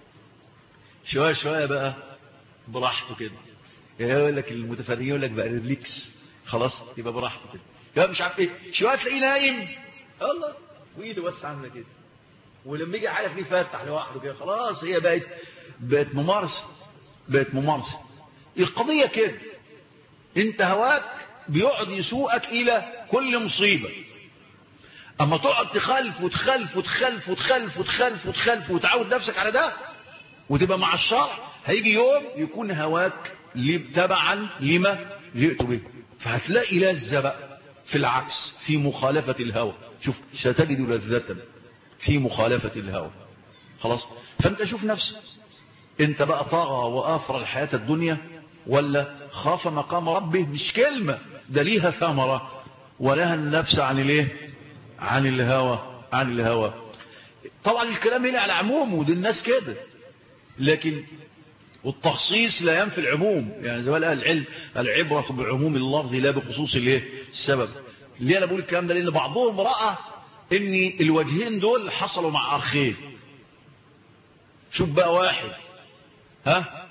شوية شوية بقى براحته كده. يقول لك المتفرجين يقول لك بقى ريليكس، خلاص يبقى براحته كده. يبقى مش عارف ايه، شوية تلاقيه نايم الله وايده بس عامله كده، ولما يجي حاجه فيه فاتح لوحده كده، خلاص هي بقت بقت ممارسه، بقت ممارسه. القضيه كده، انت هواك بيقعد يسوقك الى كل مصيبه، اما تقعد تخالف وتخالف وتخالف وتخالف وتخالف وتخالف وتعود نفسك على ده وتبقى مع الشرع، هيجي يوم يكون هواك تبعا لما جئت به، فهتلاقي لذة بقى في العكس في مخالفة الهوى. شوف ستجد لذة في مخالفة الهوى. خلاص، فانت شوف نفسك انت بقى طاغى وآثر الحياة الدنيا ولا خاف مقام ربه؟ مش كلمة، ده ليها ثمرة. ونهى النفس عن الايه؟ عن الهوى، عن الهوى. طبعا الكلام هنا على عموم ودي الناس كده، لكن والتخصيص لا ينفي العموم. يعني زي ما قال العلم العبرة بعموم اللفظ لا بخصوص الايه؟ السبب. ليه انا بقول الكلام ده؟ لان بعضهم رأى ان الوجهين دول حصلوا مع اخين. شوف بقى واحد ها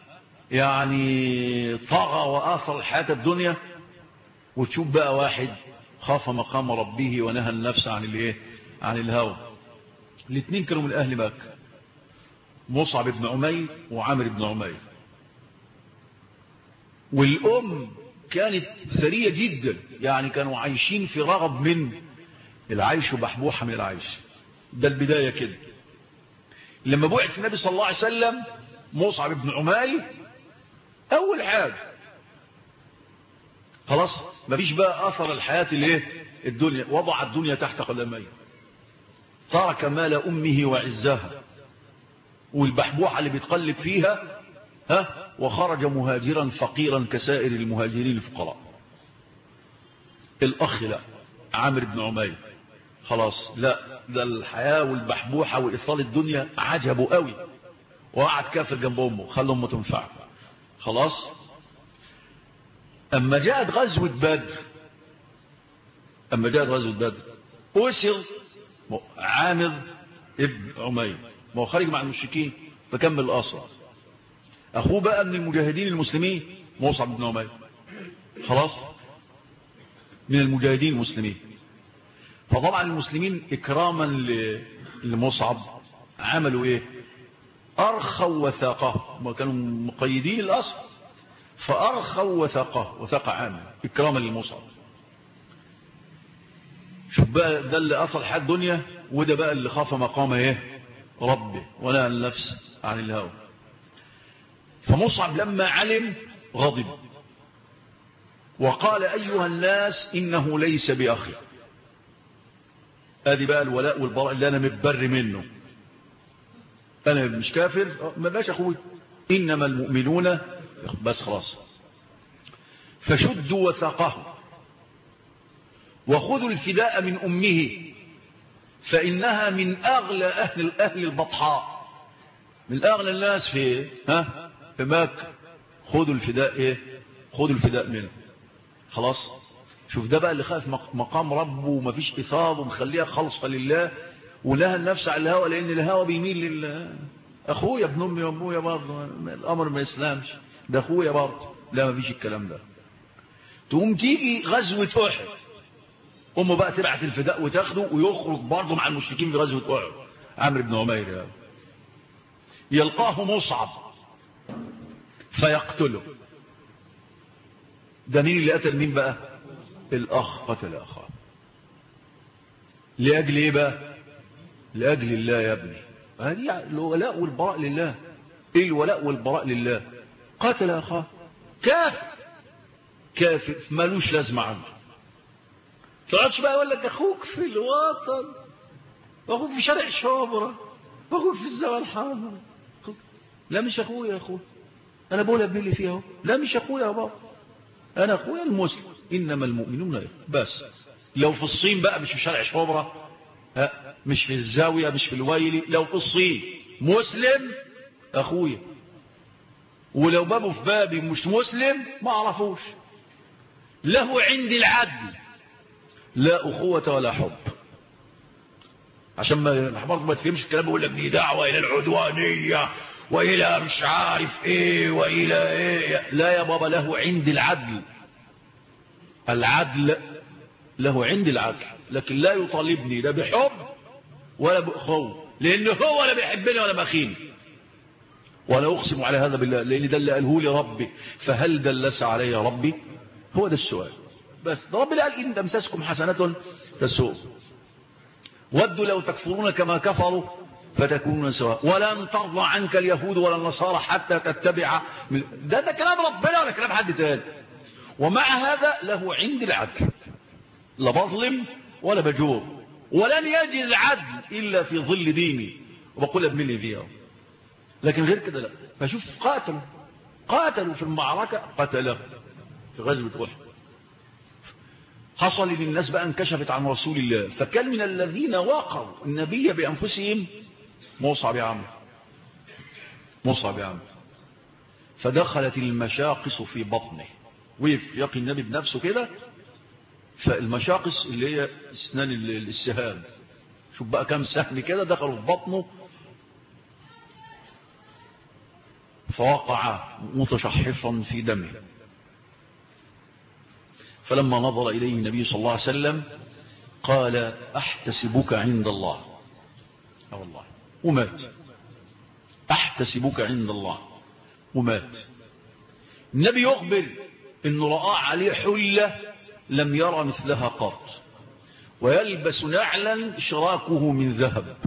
يعني طغى وآثر الحياة الدنيا، وتشوف بقى واحد خاف مقام ربه ونهى النفس عن الايه؟ عن الهوى. الاثنين كانوا من اهل مكة، مصعب بن عمير وعامر بن عمير. والأم كانت ثرية جدا، يعني كانوا عايشين في رغب من العيش وبحبوحة من العيش. ده البداية كده. لما بعث النبي صلى الله عليه وسلم مصعب بن عمير أول حاجة خلاص مفيش بقى أثر الحياة الايه؟ الدنيا، وضع الدنيا تحت قدميه، ترك مال أمه وعزها والبحبوحة اللي بيتقلب فيها ها، وخرج مهاجرا فقيرا كسائر المهاجرين الفقراء. الأخ لا، عامر بن عمير خلاص لا، ده الحياة والبحبوحة وإثار الدنيا عجبه قوي، وقعد كافر جنب أمه، خلى أمه تنفع. خلاص، أما جاءت غزوة بدر أما جاءت غزوة بدر أسر عامر ابن عمير، ما هو خارج مع المشركين فكمل الأسر. أخوه بقى من المجاهدين المسلمين مصعب بن عمير، خلاص من المجاهدين المسلمين. فطبعا المسلمين إكراما لمصعب عملوا إيه؟ أرخوا وثاقه، ما كانوا مقيدين الأسر، فأرخوا وثاقه، وثاق عامر إكراما لمصعب. شوف بقى ده اللي أثر الحياة الدنيا، وده بقى اللي خاف مقام إيه؟ ربه ونهى النفس عن الهوى. فمصعب لما علم غضب وقال أيها الناس إنه ليس بأخي. هذه بقى الولاء والبراء اللي أنا متبر منه، أنا مش كافر ما باش أخوي، إنما المؤمنون بس خلاص. فشدوا وثاقه وخذوا الفداء من أمه فإنها من أغلى أهل أهل البطحاء، من أغلى الناس في ها في مكة. خذوا الفداء إيه؟ خذوا الفداء منه. خلاص، شوف ده بقى اللي خاف مقام ربه ومفيش إثار ومخليها خالصة لله، ونهى النفس على الهوى، لأن الهوى بيميل لله. أخويا ابن أمي وأبويا برضه الأمر ما يسلمش، ده أخويا برضه، لا مفيش الكلام ده. تقوم تيجي غزوة أحد امه بقى تبعت الفداء وتاخده ويخرج برضه مع المشركين في غزوه احد. عمرو بن عمير يعني. يلقاه مصعب فيقتله. ده مين اللي قتل مين بقى؟ الاخ قتل اخاه. لاجل ايه بقى؟ لاجل الله يا ابني. هذه الولاء والبراء لله. ايه الولاء والبراء لله؟ قتل اخاه كافر كافر مالوش لازمه عنده. تقعدش بقى يقول لك اخوك في الوطن، اخوك في شارع شبرا، اخوك في الزاويه الحمراء. لا مش اخويا يا اخويا، انا بقول ابني اللي فيها اهو. لا مش اخويا يا بابا، انا اخويا المسلم، انما المؤمنون اخوه. بس لو في الصين بقى مش في شارع شبرا، مش في الزاويه، مش في الويلي، لو في الصين مسلم اخويا، ولو بابه في بابي مش مسلم ما اعرفوش. له عندي العدل، لا اخوه ولا حب. عشان ما برضه ما تفهمش الكلام، بيقول لك دي دعوه الى العدوانيه والى مش عارف ايه والى ايه. لا يا بابا، له عندي العدل. العدل له عندي العدل، لكن لا يطالبني لا بحب ولا باخوه، لان هو لا بيحبني ولا بخيني. ولا اقسم على هذا بالله، لان ده اللي قاله لي ربي. فهل دلس علي ربي؟ هو ده السؤال. بس ده ربي قال ان تمسسكم حسنه تسوء، ودوا لو تكفرون كما كفروا فتكونون سواء، ولن ترضى عنك اليهود ولا النصارى حتى تتبع. ده ده كلام ربنا ولا كلام حد تاني. ومع هذا له عندي العدل، لا بظلم ولا بجور، ولن يجد العدل الا في ظل ديني، وبقول ابني فيها. لكن غير كده لا. فشوف قاتلوا قاتلوا في المعركه، قتله في غزوه احد. حصل ان الناس بقى انكشفت عن رسول الله، فكان من الذين وقعوا النبي بانفسهم مصعب يا عمرو. مصعب يا عمرو. فدخلت المشاقص في بطنه، وقف يقي النبي بنفسه كده. فالمشاقص اللي هي اسنان السهام، شوف بقى كم سهم كده دخلوا في بطنه، فوقع متشحفا في دمه. فلما نظر إليه النبي صلى الله عليه وسلم قال أحتسبك عند الله. أه والله. ومات. أحتسبك عند الله ومات. النبي يخبر إنه رأى عليه حلة لم يرى مثلها قط، ويلبس نعلا شراكه من ذهب.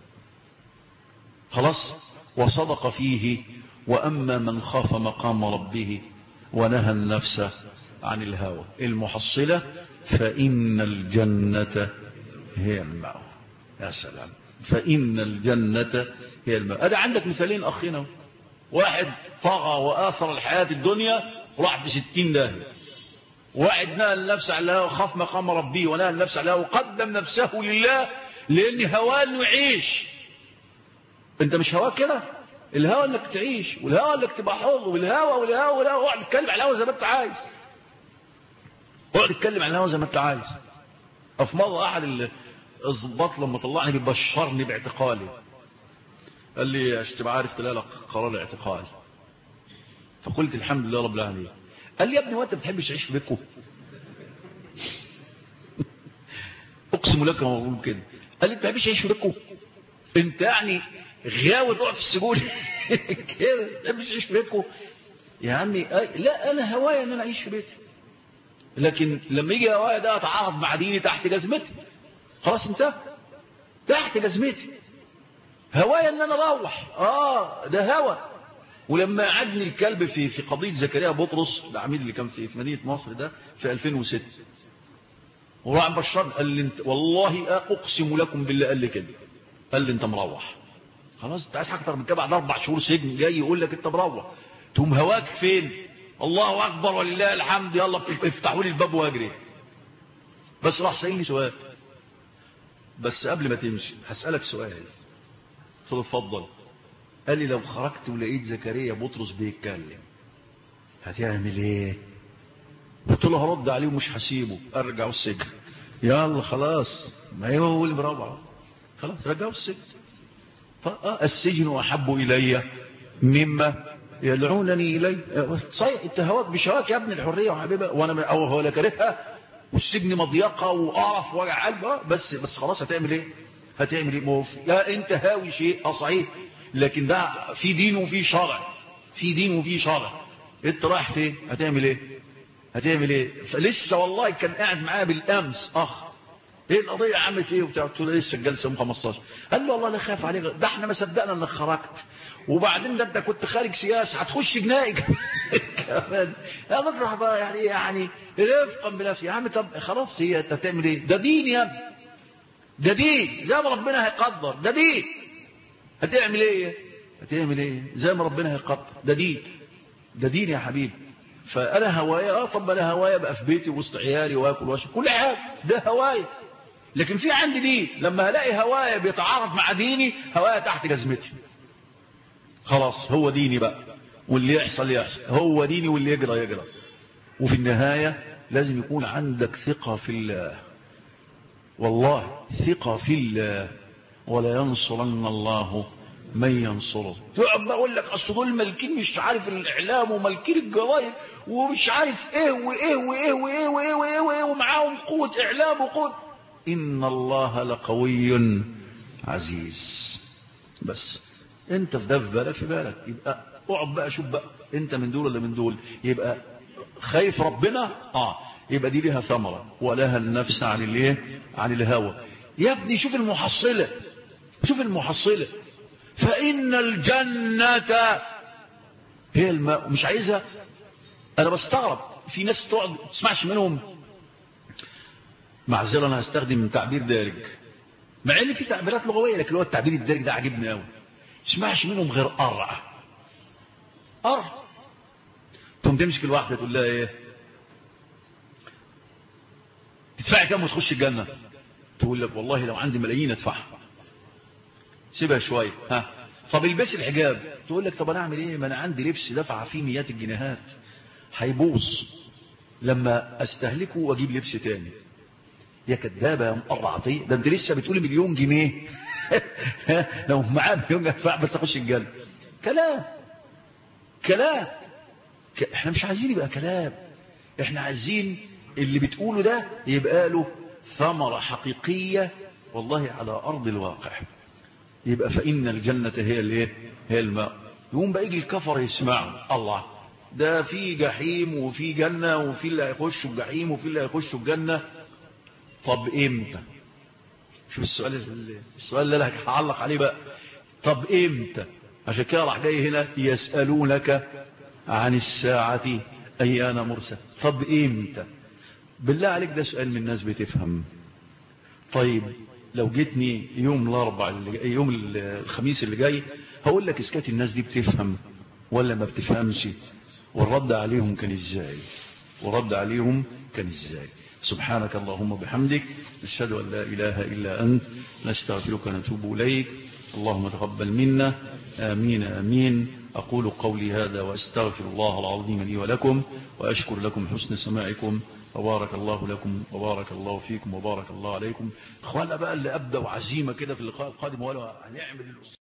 خلاص. وصدق فيه وأما من خاف مقام ربه ونهى النفس عن الهوى. المحصلة فإن الجنة هي المأوى. يا سلام. فإن الجنة هي المأوى. أده عندك مثالين أخينا. واحد طغى وآثر الحياة الدنيا راح في ستين داهية. واحد نهى النفس عن الهوى وخاف مقام ربه ونهى النفس عن الهوى وقدم نفسه لله، لأن هواه إنه يعيش. أنت مش هواك كده. الهوى انك تعيش، والهوى انك تبقى حر، والهوى والهوى والهوى. اقعد اتكلم عن الهوى زي ما انت عايز. اقعد اتكلم عن الهوى زي ما انت عايز. في مره احد الضباط لما طلعني بيبشرني باعتقالي، قال لي عشان تبقى عارف تلاقي لك قرار الاعتقال. فقلت الحمد لله رب العالمين. قال لي يا ابني وانت ما بتحبش تعيش في بيتكم؟ اقسم لك ما بقول كده. قال لي انت ما بتحبش تعيش في بيتكم؟ انت يعني غاوي تقعد في السجون كده، ما بتحبش تعيش في بيتكم؟ يا عمي لا، انا هوايا ان انا اعيش في بيتي، لكن لما يجي هوايا ده اتعارض مع ديني تحت جزمتي. خلاص انت تحت جزمتي. هوايا ان انا اروح، اه ده هوى. ولما عدني الكلب في في قضيه زكريا بطرس العميد اللي كان في في مدينه نصر ده في ألفين وستة، وراح بشر قال لي انت والله اقسم لكم بالله، قال لي كده، قال لي انت مروح خلاص. انت عايز حاجه اكتر من كده؟ بعد اربع شهور سجن جاي يقول لك انت مروح، تقوم هواك فين؟ الله اكبر ولله الحمد، يلا افتحوا لي الباب واجري. بس راح سألني سؤال، بس قبل ما تمشي هسألك سؤال. قلت له اتفضل. قال لي لو خرجت ولقيت زكريا بطرس بيتكلم هتعمل ايه؟ قلت له هرد عليه ومش هسيبه، ارجعه السجن. يلا خلاص، ما هو اللي مروح، خلاص رجعه السجن. آه السجن احب الي مما يدعونني اليه. صحيح انت هواك بشواك يا ابن الحريه وحبيبها، وانا او هو لا كارهها والسجن مضيقة وقرف وجع قلب، بس بس خلاص هتعمل ايه؟ هتعمل ايه؟ موف يا انت هاوي شيء اه صحيح، لكن ده في دين وفي شرع، في دين وفي شرع. انت رايح فين؟ هتعمل ايه؟ هتعمل ايه؟ فلسه والله كان قاعد معاه بالامس اخ، ايه القضيه عملت ايه وبتاع، قلت له لسه الجلسه يوم خمستاشر. قال له والله لا خاف عليك، ده احنا ما صدقنا انك خرجت، وبعدين ده انت كنت خارج سياسه هتخش جنائي كمان. يا بطرح بقى يعني يعني رفقا بنفسي يا عم. طب خلاص هي انت هتعمل ايه؟ ده دين يا ابني، ده دين زي ما ربنا هيقدر، ده دين. هتعمل ايه؟ هتعمل ايه زي ما ربنا هيقدر، ده دين، ده دين يا حبيبي. فانا هوايا اه طب انا هوايا بقى في بيتي وسط عيالي واكل واشرب كل حاجه، ده هوايا. لكن في عندي دين، لما الاقي هوايا بيتعارض مع ديني هوايا تحت جزمتي، خلاص هو ديني بقى، واللي يحصل يحصل، هو ديني واللي يجرى يجرى. وفي النهايه لازم يكون عندك ثقه في الله، والله ثقه في الله، ولا ينصرن الله من ينصره. تقعد بقول لك اصل دول مالكين مش عارف الاعلام ومالكين الجرايد ومش عارف ايه وايه وايه وايه وايه وايه, وإيه ومعاهم قوه اعلام وقوه. ان الله لقوي عزيز. بس انت في ده في بالك في بالك، يبقى اقعد بقى شوف بقى انت من دول ولا من دول. يبقى خايف ربنا اه يبقى دي لها ثمره، ولها النفس عن الايه؟ عن الهوى. يا ابني شوف المحصله، شوف المحصله. فإن الجنة هي الماء. مش عايزها. أنا بستغرب في ناس تقعد ما تسمعش منهم، معذرة أنا هستخدم تعبير دارج، مع إن في تعبيرات لغوية، لكن هو التعبير الدارج ده عجبني قوي. ما تسمعش منهم غير قرع قرع. تقوم تمسك الواحدة تقول لها إيه؟ تدفعي كام وتخش الجنة؟ تقول لك والله لو عندي ملايين أدفعها. سيبها شوية. ها طب البسي الحجاب. تقول لك طب انا اعمل ايه؟ ما انا عندي لبس دفع فيه مئات الجنيهات هيبوظ لما استهلكه واجيب لبس تاني. يا كدابه يا مقرعتي، ده انت لسه بتقولي مليون جنيه لو معاه مليون ادفع بس اخش الجنه. كلام كلام ك... احنا مش عايزين يبقى كلام، احنا عايزين اللي بتقوله ده يبقى له ثمره حقيقيه والله على ارض الواقع. يبقى فإن الجنة هي الايه؟ هي الماء. يقوم بقى يجي الكفر يسمعوا الله ده في جحيم وفي جنة، وفي اللي هيخشوا الجحيم وفي اللي هيخشوا الجنة. طب امتى؟ شوف السؤال، السؤال اللي انا هعلق عليه بقى. طب امتى؟ عشان كده راح جاي هنا يسألونك عن الساعة ايان مرسى. طب امتى؟ بالله عليك ده سؤال من الناس بتفهم. طيب لو جيتني يوم الاربع اللي يوم الخميس اللي جاي هقول لك اسكات الناس دي بتفهم ولا ما بتفهمش، والرد عليهم كان ازاي، ورد عليهم كان ازاي. سبحانك اللهم وبحمدك نشهد ان لا اله الا انت نستغفرك ونتوب اليك. اللهم تقبل منا. امين امين. اقول قولي هذا واستغفر الله العظيم لي ولكم، واشكر لكم حسن سماعكم، وبارك الله لكم وبارك الله فيكم وبارك الله عليكم. اخوانا بقى اللي ابدوا عزيمه كده في اللقاء القادم، ولا هنعمل